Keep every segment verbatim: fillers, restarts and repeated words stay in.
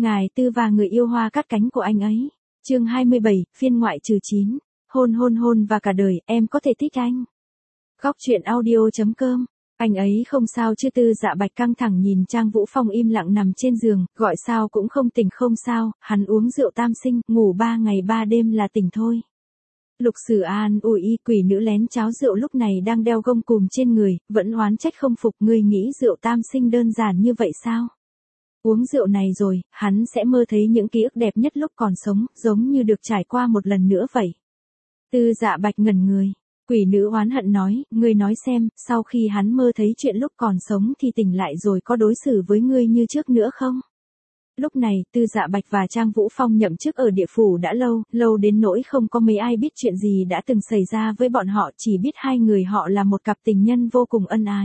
Ngài Tư và người yêu hoa cắt cánh của anh ấy. Chương hai mươi bảy, phiên ngoại trừ chín. Hôn hôn hôn và cả đời, em có thể thích anh. Góc truyện audio.com. Anh ấy không sao chứ? Tư Dạ Bạch căng thẳng nhìn Trang Vũ Phong im lặng nằm trên giường, gọi sao cũng không tỉnh. Không sao, hắn uống rượu tam sinh, ngủ ba ngày ba đêm là tỉnh thôi. Lục Sử an ủi y. Quỷ nữ lén cháo rượu lúc này đang đeo gông cùm trên người, vẫn oán trách không phục. Ngươi nghĩ rượu tam sinh đơn giản như vậy sao? Uống rượu này rồi, hắn sẽ mơ thấy những ký ức đẹp nhất lúc còn sống, giống như được trải qua một lần nữa vậy. Tư Dạ Bạch ngẩn người. Quỷ nữ oán hận nói, ngươi nói xem, sau khi hắn mơ thấy chuyện lúc còn sống thì tỉnh lại rồi có đối xử với ngươi như trước nữa không? Lúc này, Tư Dạ Bạch và Trang Vũ Phong nhậm chức ở địa phủ đã lâu, lâu đến nỗi không có mấy ai biết chuyện gì đã từng xảy ra với bọn họ, chỉ biết hai người họ là một cặp tình nhân vô cùng ân ái.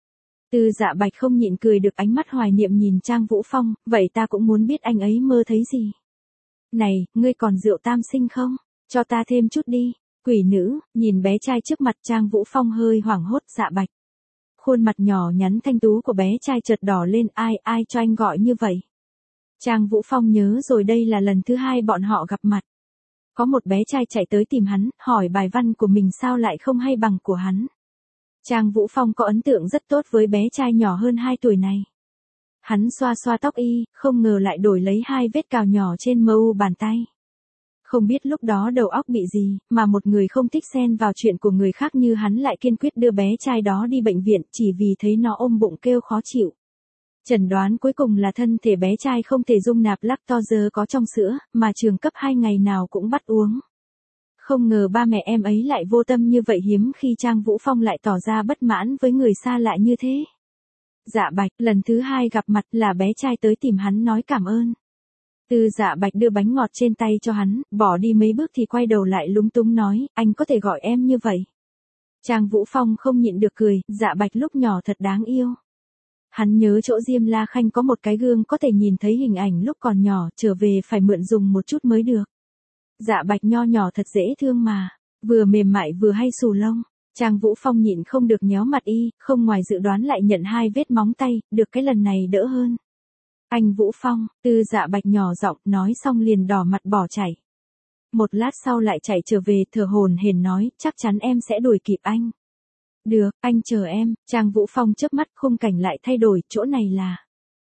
Tư Dạ Bạch không nhịn cười được, ánh mắt hoài niệm nhìn Trang Vũ Phong, vậy ta cũng muốn biết anh ấy mơ thấy gì. Này, ngươi còn rượu tam sinh không? Cho ta thêm chút đi. Quỷ nữ, nhìn bé trai trước mặt. Trang Vũ Phong hơi hoảng hốt. Dạ Bạch. Khuôn mặt nhỏ nhắn thanh tú của bé trai chợt đỏ lên. Ai, ai cho anh gọi như vậy? Trang Vũ Phong nhớ rồi, đây là lần thứ hai bọn họ gặp mặt. Có một bé trai chạy tới tìm hắn, hỏi bài văn của mình sao lại không hay bằng của hắn. Trang Vũ Phong có ấn tượng rất tốt với bé trai nhỏ hơn hai tuổi này. Hắn xoa xoa tóc y, không ngờ lại đổi lấy hai vết cào nhỏ trên mờ u bàn tay. Không biết lúc đó đầu óc bị gì, mà một người không thích xen vào chuyện của người khác như hắn lại kiên quyết đưa bé trai đó đi bệnh viện chỉ vì thấy nó ôm bụng kêu khó chịu. Chẩn đoán cuối cùng là thân thể bé trai không thể dung nạp lactose có trong sữa, mà trường cấp hai ngày nào cũng bắt uống. Không ngờ ba mẹ em ấy lại vô tâm như vậy. Hiếm khi Trang Vũ Phong lại tỏ ra bất mãn với người xa lạ như thế. Dạ Bạch, lần thứ hai gặp mặt là bé trai tới tìm hắn nói cảm ơn. Tư Dạ Bạch đưa bánh ngọt trên tay cho hắn, bỏ đi mấy bước thì quay đầu lại lúng túng nói, anh có thể gọi em như vậy. Trang Vũ Phong không nhịn được cười, Dạ Bạch lúc nhỏ thật đáng yêu. Hắn nhớ chỗ Diêm La Khanh có một cái gương có thể nhìn thấy hình ảnh lúc còn nhỏ, trở về phải mượn dùng một chút mới được. Dạ Bạch nho nhỏ thật dễ thương mà, vừa mềm mại vừa hay xù lông. Trang Vũ Phong nhịn không được nhéo mặt y, không ngoài dự đoán lại nhận hai vết móng tay, được cái lần này đỡ hơn. Anh Vũ Phong, Tư Dạ Bạch nhỏ giọng nói xong liền đỏ mặt bỏ chạy. Một lát sau lại chạy trở về, thở hổn hển nói, chắc chắn em sẽ đuổi kịp anh. Được, anh chờ em. Trang Vũ Phong chớp mắt, khung cảnh lại thay đổi, chỗ này là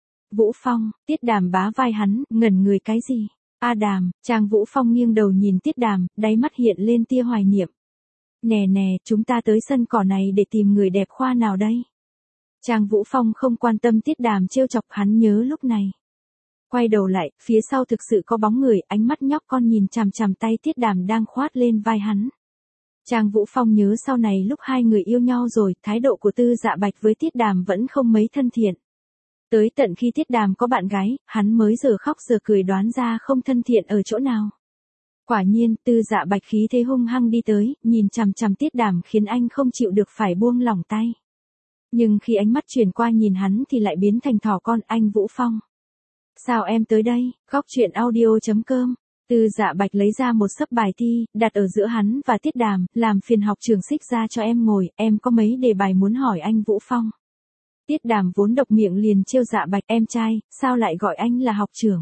Vũ Phong. Tiết Đàm bá vai hắn, ngẩn người cái gì? A Đàm. Trang Vũ Phong nghiêng đầu nhìn Tiết Đàm, đáy mắt hiện lên tia hoài niệm. Nè nè, chúng ta tới sân cỏ này để tìm người đẹp khoa nào đây? Trang Vũ Phong không quan tâm Tiết Đàm trêu chọc, hắn nhớ lúc này. Quay đầu lại, phía sau thực sự có bóng người, ánh mắt nhóc con nhìn chằm chằm tay Tiết Đàm đang khoát lên vai hắn. Trang Vũ Phong nhớ sau này lúc hai người yêu nhau rồi, thái độ của Tư Dạ Bạch với Tiết Đàm vẫn không mấy thân thiện. Tới tận khi Tiết Đàm có bạn gái, hắn mới giờ khóc giờ cười đoán ra không thân thiện ở chỗ nào. Quả nhiên, Tư Dạ Bạch khí thế hung hăng đi tới, nhìn chằm chằm Tiết Đàm khiến anh không chịu được phải buông lỏng tay. Nhưng khi ánh mắt chuyển qua nhìn hắn thì lại biến thành thỏ con. Anh Vũ Phong. Sao em tới đây? Góc truyện audio.com. Tư Dạ Bạch lấy ra một xấp bài thi, đặt ở giữa hắn và Tiết Đàm, làm phiền học trưởng xích ra cho em ngồi, em có mấy đề bài muốn hỏi anh Vũ Phong. Tiết Đàm vốn độc miệng liền trêu Dạ Bạch, em trai, sao lại gọi anh là học trưởng?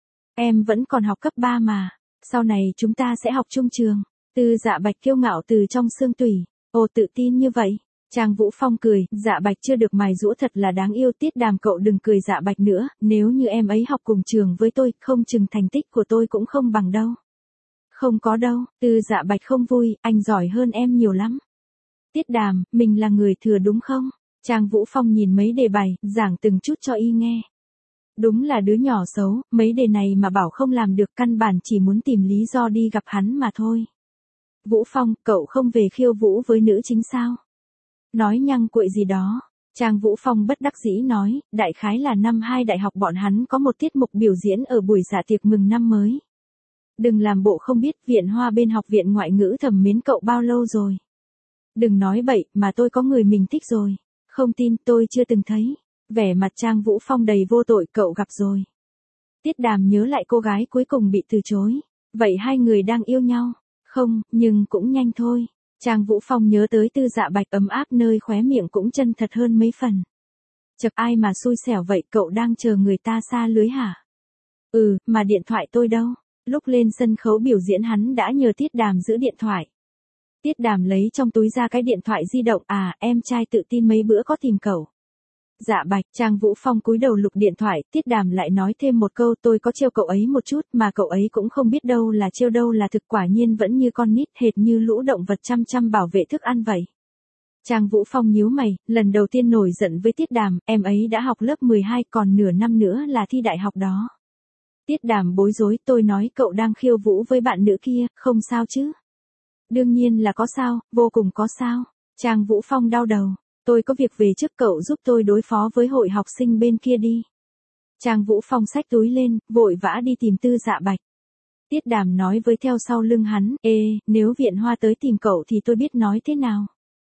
Em vẫn còn học cấp ba mà, sau này chúng ta sẽ học chung trường. Tư Dạ Bạch kiêu ngạo từ trong xương tủy, ồ tự tin như vậy. Trang Vũ Phong cười, Dạ Bạch chưa được mài giũa thật là đáng yêu. Tiết Đàm cậu đừng cười Dạ Bạch nữa, nếu như em ấy học cùng trường với tôi, không chừng thành tích của tôi cũng không bằng đâu. Không có đâu. Tư Dạ Bạch không vui, anh giỏi hơn em nhiều lắm. Tiết Đàm, mình là người thừa đúng không? Trang Vũ Phong nhìn mấy đề bài, giảng từng chút cho y nghe. Đúng là đứa nhỏ xấu, mấy đề này mà bảo không làm được, căn bản chỉ muốn tìm lý do đi gặp hắn mà thôi. Vũ Phong, cậu không về khiêu vũ với nữ chính sao? Nói nhăng cuội gì đó. Trang Vũ Phong bất đắc dĩ nói, đại khái là năm hai đại học bọn hắn có một tiết mục biểu diễn ở buổi dạ tiệc mừng năm mới. Đừng làm bộ không biết, Viện Hoa bên học viện ngoại ngữ thầm mến cậu bao lâu rồi. Đừng nói bậy, mà tôi có người mình thích rồi. Không tin, tôi chưa từng thấy. Vẻ mặt Trang Vũ Phong đầy vô tội, cậu gặp rồi. Tiết Đàm nhớ lại cô gái cuối cùng bị từ chối. Vậy hai người đang yêu nhau? Không, nhưng cũng nhanh thôi. Trang Vũ Phong nhớ tới Tư Dạ Bạch ấm áp nơi khóe miệng cũng chân thật hơn mấy phần. Chật, ai mà xui xẻo vậy, cậu đang chờ người ta xa lưới hả? Ừ, mà điện thoại tôi đâu? Lúc lên sân khấu biểu diễn hắn đã nhờ Tiết Đàm giữ điện thoại. Tiết Đàm lấy trong túi ra cái điện thoại di động, à, em trai tự tin mấy bữa có tìm cậu. Dạ Bạch, Trang Vũ Phong cúi đầu lục điện thoại, Tiết Đàm lại nói thêm một câu, tôi có trêu cậu ấy một chút mà cậu ấy cũng không biết đâu là trêu đâu là thực, quả nhiên vẫn như con nít, hệt như lũ động vật chăm chăm bảo vệ thức ăn vậy. Trang Vũ Phong nhíu mày, lần đầu tiên nổi giận với Tiết Đàm, em ấy đã học lớp mười hai, còn nửa năm nữa là thi đại học đó. Tiết Đàm bối rối, tôi nói cậu đang khiêu vũ với bạn nữ kia, không sao chứ? Đương nhiên là có sao, vô cùng có sao. Trang Vũ Phong đau đầu, tôi có việc về trước, cậu giúp tôi đối phó với hội học sinh bên kia đi. Trang Vũ Phong xách túi lên, vội vã đi tìm Tư Dạ Bạch. Tiết Đàm nói với theo sau lưng hắn, ê, nếu Viện Hoa tới tìm cậu thì tôi biết nói thế nào.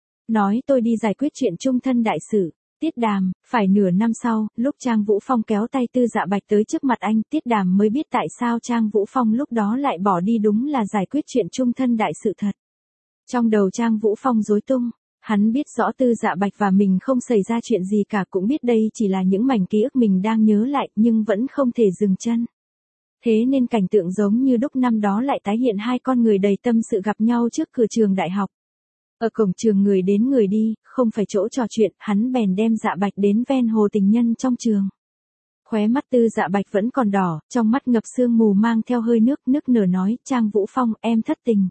Nói tôi đi giải quyết chuyện chung thân đại sự. Tiết Đàm, phải nửa năm sau, lúc Trang Vũ Phong kéo tay Tư Dạ Bạch tới trước mặt anh, Tiết Đàm mới biết tại sao Trang Vũ Phong lúc đó lại bỏ đi, đúng là giải quyết chuyện chung thân đại sự thật. Trong đầu Trang Vũ Phong rối tung, hắn biết rõ Tư Dạ Bạch và mình không xảy ra chuyện gì cả, cũng biết đây chỉ là những mảnh ký ức mình đang nhớ lại, nhưng vẫn không thể dừng chân. Thế nên cảnh tượng giống như đúc năm đó lại tái hiện, hai con người đầy tâm sự gặp nhau trước cửa trường đại học. Ở cổng trường người đến người đi, không phải chỗ trò chuyện, hắn bèn đem Dạ Bạch đến ven hồ tình nhân trong trường. Khóe mắt Tư Dạ Bạch vẫn còn đỏ, trong mắt ngập sương mù mang theo hơi nước, nức nở nói, Trang Vũ Phong, em thất tình.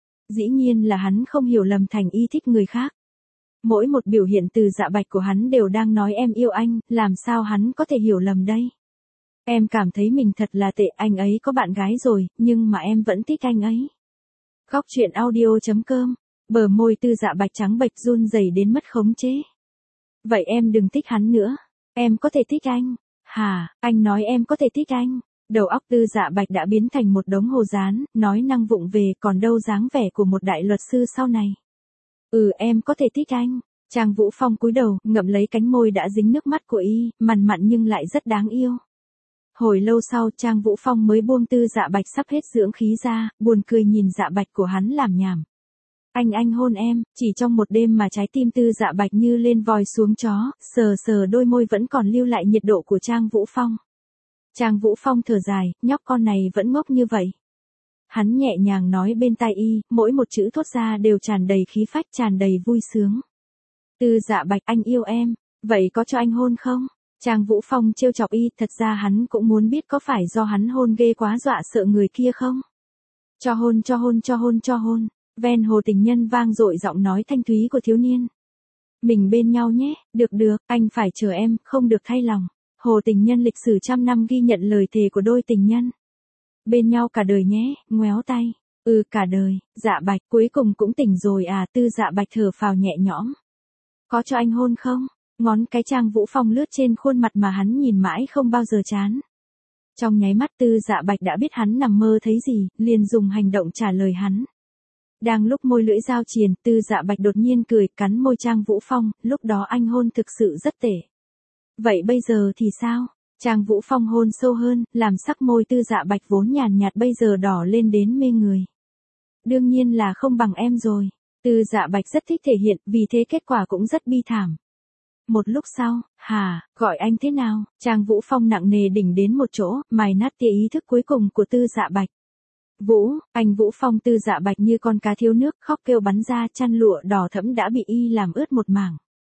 Dĩ nhiên là hắn không hiểu lầm thành y thích người khác. Mỗi một biểu hiện từ Dạ Bạch của hắn đều đang nói em yêu anh, làm sao hắn có thể hiểu lầm đây? Em cảm thấy mình thật là tệ, anh ấy có bạn gái rồi, nhưng mà em vẫn thích anh ấy. Góc truyện audio chấm com. Bờ môi Tư Dạ Bạch trắng bệch run rẩy đến mất khống chế. Vậy em đừng thích hắn nữa. Em có thể thích anh. Hả, anh nói em có thể thích anh. Đầu óc Tư Dạ Bạch đã biến thành một đống hồ dán, nói năng vụng về, còn đâu dáng vẻ của một đại luật sư sau này. Ừ, em có thể thích anh. Trang Vũ Phong cúi đầu, ngậm lấy cánh môi đã dính nước mắt của y, mằn mặn nhưng lại rất đáng yêu. Hồi lâu sau Trang Vũ Phong mới buông Tư Dạ Bạch sắp hết dưỡng khí ra, buồn cười nhìn Dạ Bạch của hắn làm nhảm. Anh anh hôn em, chỉ trong một đêm mà trái tim Tư Dạ Bạch như lên vòi xuống chó, sờ sờ đôi môi vẫn còn lưu lại nhiệt độ của Trang Vũ Phong. Trang Vũ Phong thở dài, nhóc con này vẫn ngốc như vậy. Hắn nhẹ nhàng nói bên tai y, mỗi một chữ thốt ra đều tràn đầy khí phách, tràn đầy vui sướng. Tư Dạ Bạch, anh yêu em, vậy có cho anh hôn không? Trang Vũ Phong trêu chọc y, thật ra hắn cũng muốn biết có phải do hắn hôn ghê quá dọa sợ người kia không? Cho hôn cho hôn cho hôn cho hôn. Ven hồ tình nhân vang dội giọng nói thanh thúy của thiếu niên. Mình bên nhau nhé, được được, anh phải chờ em, không được thay lòng. Hồ tình nhân lịch sử trăm năm ghi nhận lời thề của đôi tình nhân. Bên nhau cả đời nhé, ngoéo tay. Ừ, cả đời. Dạ Bạch, cuối cùng cũng tỉnh rồi à? Tư Dạ Bạch thở phào nhẹ nhõm. Có cho anh hôn không? Ngón cái Trang Vũ Phong lướt trên khuôn mặt mà hắn nhìn mãi không bao giờ chán. Trong nháy mắt Tư Dạ Bạch đã biết hắn nằm mơ thấy gì, liền dùng hành động trả lời hắn. Đang lúc môi lưỡi giao triền, Tư Dạ Bạch đột nhiên cười, cắn môi Trang Vũ Phong, lúc đó anh hôn thực sự rất tệ. Vậy bây giờ thì sao? Trang Vũ Phong hôn sâu hơn, làm sắc môi Tư Dạ Bạch vốn nhàn nhạt bây giờ đỏ lên đến mê người. Đương nhiên là không bằng em rồi. Tư Dạ Bạch rất thích thể hiện, vì thế kết quả cũng rất bi thảm. Một lúc sau, hà, gọi anh thế nào? Trang Vũ Phong nặng nề đỉnh đến một chỗ, mài nát tia ý thức cuối cùng của Tư Dạ Bạch. Vũ, anh Vũ Phong. Tư Dạ Bạch như con cá thiếu nước, khóc kêu bắn ra, chăn lụa đỏ thẫm đã bị y làm ướt một mảng.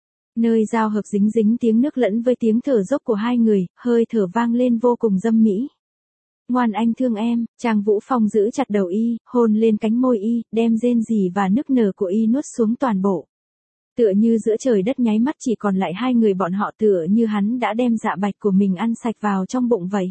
Nơi giao hợp dính dính tiếng nước lẫn với tiếng thở dốc của hai người, hơi thở vang lên vô cùng dâm mỹ. Ngoan anh thương em. Trang Vũ Phong giữ chặt đầu y, hôn lên cánh môi y, đem rên rỉ và nức nở của y nuốt xuống toàn bộ. Tựa như giữa trời đất nháy mắt chỉ còn lại hai người bọn họ, tựa như hắn đã đem Dạ Bạch của mình ăn sạch vào trong bụng vậy.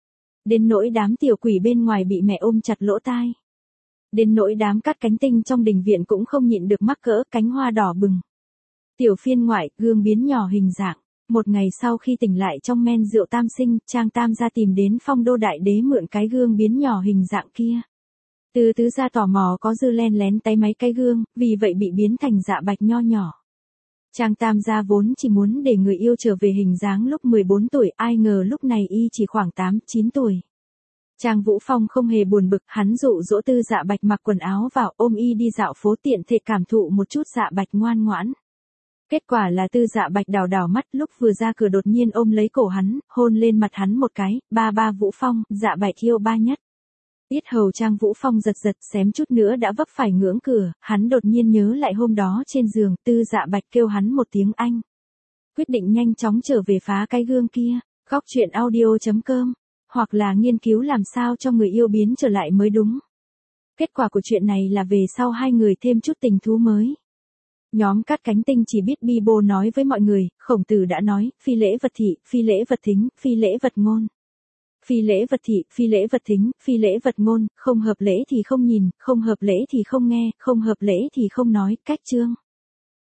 Đến nỗi đám tiểu quỷ bên ngoài bị mẹ ôm chặt lỗ tai. Đến nỗi đám cắt cánh tinh trong đình viện cũng không nhịn được mắc cỡ, cánh hoa đỏ bừng. Tiểu phiên ngoại, gương biến nhỏ hình dạng. Một ngày sau khi tỉnh lại trong men rượu tam sinh, Trang Tam gia tìm đến Phong Đô Đại Đế mượn cái gương biến nhỏ hình dạng kia. Từ tứ gia tò mò có dư len lén tay máy cái gương, vì vậy bị biến thành Dạ Bạch nho nhỏ. Trang Tam gia vốn chỉ muốn để người yêu trở về hình dáng lúc mười bốn tuổi, ai ngờ lúc này y chỉ khoảng tám, chín tuổi. Trang Vũ Phong không hề buồn bực, hắn dụ dỗ Tư Dạ Bạch mặc quần áo vào, ôm y đi dạo phố, tiện thể cảm thụ một chút Dạ Bạch ngoan ngoãn. Kết quả là Tư Dạ Bạch đảo đảo mắt, lúc vừa ra cửa đột nhiên ôm lấy cổ hắn, hôn lên mặt hắn một cái, ba ba Vũ Phong, Dạ Bạch yêu ba nhất. Yết hầu Trang Vũ Phong giật giật, xém chút nữa đã vấp phải ngưỡng cửa, hắn đột nhiên nhớ lại hôm đó trên giường, Tư Dạ Bạch kêu hắn một tiếng anh. Quyết định nhanh chóng trở về phá cái gương kia, góc chuyện audio chấm com, hoặc là nghiên cứu làm sao cho người yêu biến trở lại mới đúng. Kết quả của chuyện này là về sau hai người thêm chút tình thú mới. Nhóm Cát Cánh Tinh chỉ biết bi bô nói với mọi người, Khổng Tử đã nói, phi lễ vật thị, phi lễ vật thính, phi lễ vật ngôn. Phi lễ vật thị, phi lễ vật thính, phi lễ vật ngôn, không hợp lễ thì không nhìn, không hợp lễ thì không nghe, không hợp lễ thì không nói, cách chương.